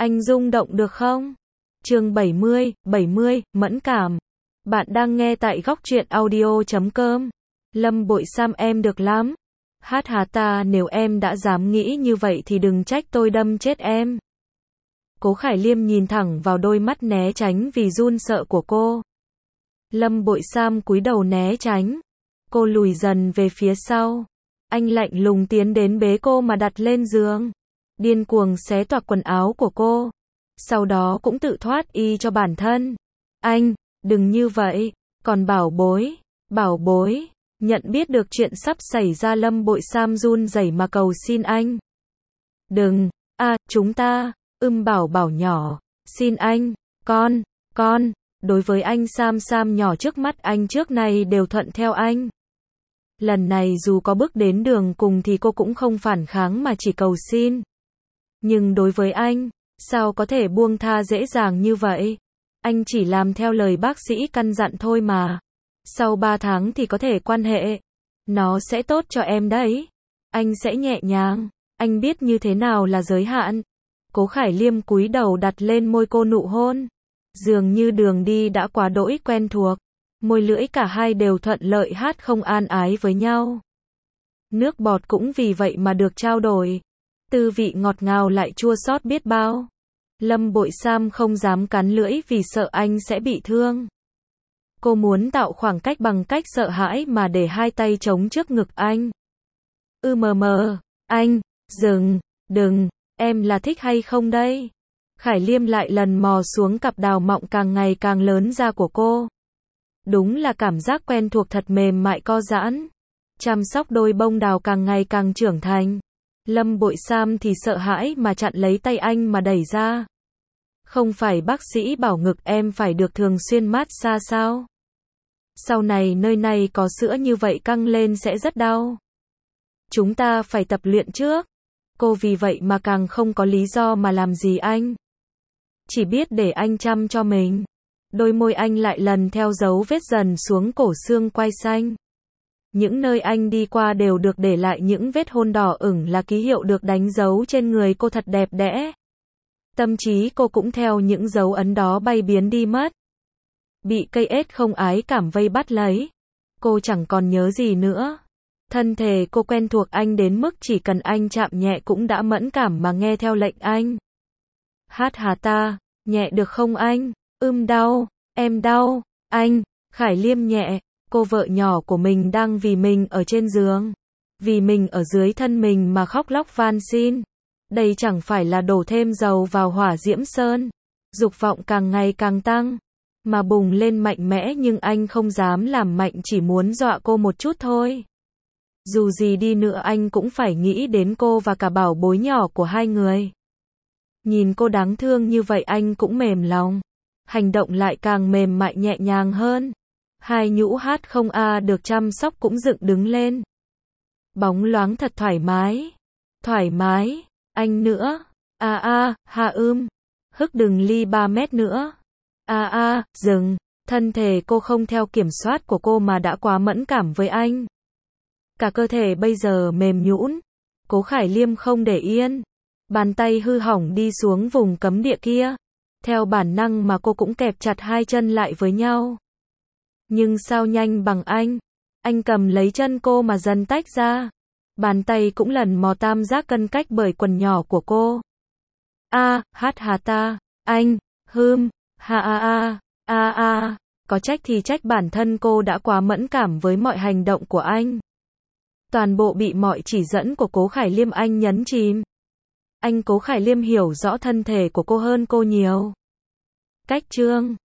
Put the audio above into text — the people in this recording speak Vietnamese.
Anh rung động được không? Chương 70, mẫn cảm. Bạn đang nghe tại góc truyện audio.com. Lâm Bội Sam, em được lắm. Hát hà ta, nếu em đã dám nghĩ như vậy thì đừng trách tôi đâm chết em. Cố Khải Liêm nhìn thẳng vào đôi mắt né tránh vì run sợ của cô. Lâm Bội Sam cúi đầu né tránh. Cô lùi dần về phía sau. Anh lạnh lùng tiến đến bế cô mà đặt lên giường. Điên cuồng xé toạc quần áo của cô. Sau đó cũng tự thoát y cho bản thân. Anh, đừng như vậy. Còn bảo bối. Nhận biết được chuyện sắp xảy ra, Lâm Bội Sam run rẩy mà cầu xin anh. Đừng, chúng ta, bảo nhỏ. Xin anh, con. Đối với anh, Sam nhỏ trước mắt anh trước này đều thuận theo anh. Lần này dù có bước đến đường cùng thì cô cũng không phản kháng mà chỉ cầu xin. Nhưng đối với anh, sao có thể buông tha dễ dàng như vậy? Anh chỉ làm theo lời bác sĩ căn dặn thôi mà. Sau 3 tháng thì có thể quan hệ. Nó sẽ tốt cho em đấy. Anh sẽ nhẹ nhàng. Anh biết như thế nào là giới hạn. Cố Khải Liêm cúi đầu đặt lên môi cô nụ hôn. Dường như đường đi đã quá đỗi quen thuộc. Môi lưỡi cả hai đều thuận lợi hát không an ái với nhau. Nước bọt cũng vì vậy mà được trao đổi. Tư vị ngọt ngào lại chua xót biết bao. Lâm Bội Sam không dám cắn lưỡi vì sợ anh sẽ bị thương. Cô muốn tạo khoảng cách bằng cách sợ hãi mà để hai tay chống trước ngực anh. Anh, đừng, em là thích hay không đây? Khải Liêm lại lần mò xuống cặp đào mọng càng ngày càng lớn ra của cô. Đúng là cảm giác quen thuộc thật mềm mại co giãn. Chăm sóc đôi bông đào càng ngày càng trưởng thành. Lâm Bội Sam thì sợ hãi mà chặn lấy tay anh mà đẩy ra. Không phải bác sĩ bảo ngực em phải được thường xuyên massage sao? Sau này nơi này có sữa như vậy căng lên sẽ rất đau. Chúng ta phải tập luyện trước. Cô vì vậy mà càng không có lý do mà làm gì anh. Chỉ biết để anh chăm cho mình. Đôi môi anh lại lần theo dấu vết dần xuống cổ xương quai xanh. Những nơi anh đi qua đều được để lại những vết hôn đỏ ửng là ký hiệu được đánh dấu trên người cô thật đẹp đẽ. Tâm trí cô cũng theo những dấu ấn đó bay biến đi mất. Bị cây ếch không ái cảm vây bắt lấy. Cô chẳng còn nhớ gì nữa. Thân thể cô quen thuộc anh đến mức chỉ cần anh chạm nhẹ cũng đã mẫn cảm mà nghe theo lệnh anh. Hát hà ta, nhẹ được không anh? Đau, em đau, anh. Khải Liêm nhẹ, cô vợ nhỏ của mình đang vì mình ở trên giường. Vì mình ở dưới thân mình mà khóc lóc van xin. Đây chẳng phải là đổ thêm dầu vào hỏa diễm sơn. Dục vọng càng ngày càng tăng. Mà bùng lên mạnh mẽ, nhưng anh không dám làm mạnh, chỉ muốn dọa cô một chút thôi. Dù gì đi nữa anh cũng phải nghĩ đến cô và cả bảo bối nhỏ của hai người. Nhìn cô đáng thương như vậy anh cũng mềm lòng. Hành động lại càng mềm mại nhẹ nhàng hơn. Hai nhũ hát không được chăm sóc cũng dựng đứng lên. Bóng loáng thật thoải mái. Anh nữa. Hức đừng ly 3 mét nữa. Dừng. Thân thể cô không theo kiểm soát của cô mà đã quá mẫn cảm với anh. Cả cơ thể bây giờ mềm nhũn. Cố Khải Liêm không để yên. Bàn tay hư hỏng đi xuống vùng cấm địa kia. Theo bản năng mà cô cũng kẹp chặt hai chân lại với nhau. Nhưng sao nhanh bằng anh. Anh cầm lấy chân cô mà dần tách ra. Bàn tay cũng lần mò tam giác cân cách bởi quần nhỏ của cô. Hát hà ta, anh, Có trách thì trách bản thân cô đã quá mẫn cảm với mọi hành động của anh. Toàn bộ bị mọi chỉ dẫn của Cố Khải Liêm anh nhấn chìm. Cố Khải Liêm hiểu rõ thân thể của cô hơn cô nhiều. Cách chương